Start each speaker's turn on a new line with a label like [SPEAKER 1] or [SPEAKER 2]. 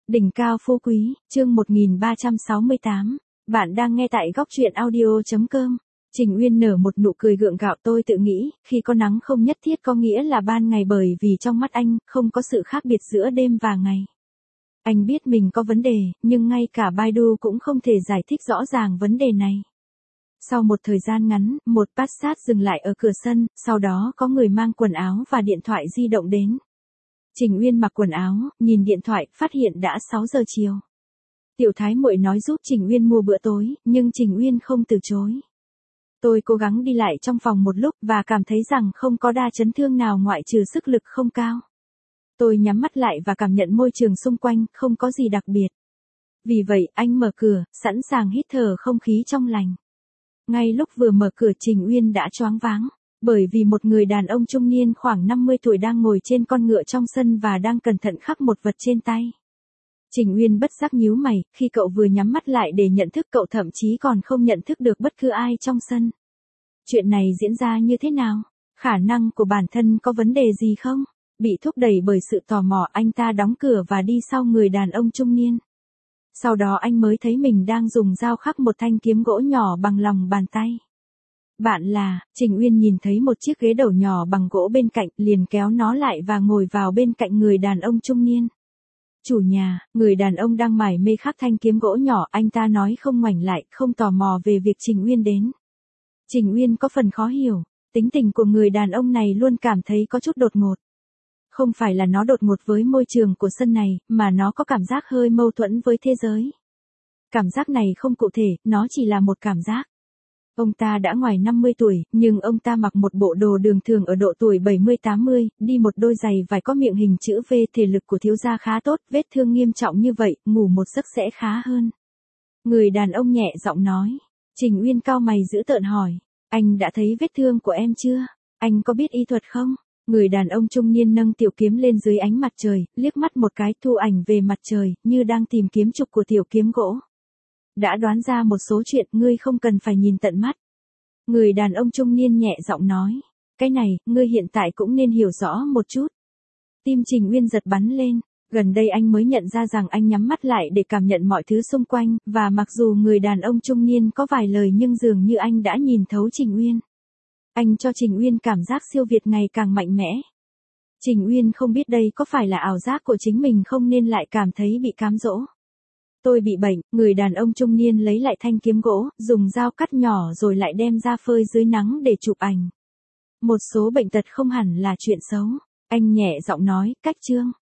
[SPEAKER 1] Đỉnh cao phú quý, chương 1368. Bạn đang nghe tại góc truyện audio.com. Trình Uyên nở một nụ cười gượng gạo, tôi tự nghĩ, khi có nắng không nhất thiết có nghĩa là ban ngày, bởi vì trong mắt anh, không có sự khác biệt giữa đêm và ngày. Anh biết mình có vấn đề, nhưng ngay cả Baidu cũng không thể giải thích rõ ràng vấn đề này. Sau một thời gian ngắn, một Passat dừng lại ở cửa sân, sau đó có người mang quần áo và điện thoại di động đến. Trình Uyên mặc quần áo, nhìn điện thoại, phát hiện đã 6 giờ chiều. Tiểu Thái muội nói giúp Trình Uyên mua bữa tối, nhưng Trình Uyên không từ chối. Tôi cố gắng đi lại trong phòng một lúc và cảm thấy rằng không có đa chấn thương nào ngoại trừ sức lực không cao. Tôi nhắm mắt lại và cảm nhận môi trường xung quanh, không có gì đặc biệt. Vì vậy, anh mở cửa, sẵn sàng hít thở không khí trong lành. Ngay lúc vừa mở cửa, Trình Uyên đã choáng váng. Bởi vì một người đàn ông trung niên khoảng 50 tuổi đang ngồi trên con ngựa trong sân và đang cẩn thận khắc một vật trên tay. Trình Uyên bất giác nhíu mày, khi cậu vừa nhắm mắt lại để nhận thức, cậu thậm chí còn không nhận thức được bất cứ ai trong sân. Chuyện này diễn ra như thế nào? Khả năng của bản thân có vấn đề gì không? Bị thúc đẩy bởi sự tò mò, anh ta đóng cửa và đi sau người đàn ông trung niên. Sau đó anh mới thấy mình đang dùng dao khắc một thanh kiếm gỗ nhỏ bằng lòng bàn tay. Bạn là, Trình Uyên nhìn thấy một chiếc ghế đầu nhỏ bằng gỗ bên cạnh, liền kéo nó lại và ngồi vào bên cạnh người đàn ông trung niên. Chủ nhà, người đàn ông đang mải mê khắc thanh kiếm gỗ nhỏ, anh ta nói không ngoảnh lại, không tò mò về việc Trình Uyên đến. Trình Uyên có phần khó hiểu, tính tình của người đàn ông này luôn cảm thấy có chút đột ngột. Không phải là nó đột ngột với môi trường của sân này, mà nó có cảm giác hơi mâu thuẫn với thế giới. Cảm giác này không cụ thể, nó chỉ là một cảm giác. Ông ta đã ngoài 50 tuổi, nhưng ông ta mặc một bộ đồ đường thường ở độ tuổi 70-80, đi một đôi giày vải có miệng hình chữ V. Thể lực của thiếu gia khá tốt, vết thương nghiêm trọng như vậy, ngủ một giấc sẽ khá hơn. Người đàn ông nhẹ giọng nói. Trình Uyên cau mày dữ tợn hỏi. Anh đã thấy vết thương của em chưa? Anh có biết y thuật không? Người đàn ông trung niên nâng tiểu kiếm lên dưới ánh mặt trời, liếc mắt một cái, thu ảnh về mặt trời, như đang tìm kiếm trục của tiểu kiếm gỗ. Đã đoán ra một số chuyện, ngươi không cần phải nhìn tận mắt. Người đàn ông trung niên nhẹ giọng nói. Cái này, ngươi hiện tại cũng nên hiểu rõ một chút. Tim Trình Uyên giật bắn lên. Gần đây anh mới nhận ra rằng anh nhắm mắt lại để cảm nhận mọi thứ xung quanh, và mặc dù người đàn ông trung niên có vài lời nhưng dường như anh đã nhìn thấu Trình Uyên. Anh cho Trình Uyên cảm giác siêu việt ngày càng mạnh mẽ. Trình Uyên không biết đây có phải là ảo giác của chính mình không nên lại cảm thấy bị cám dỗ. Tôi bị bệnh, người đàn ông trung niên lấy lại thanh kiếm gỗ, dùng dao cắt nhỏ rồi lại đem ra phơi dưới nắng để chụp ảnh. Một số bệnh tật không hẳn là chuyện xấu. Anh nhẹ giọng nói, cách chương.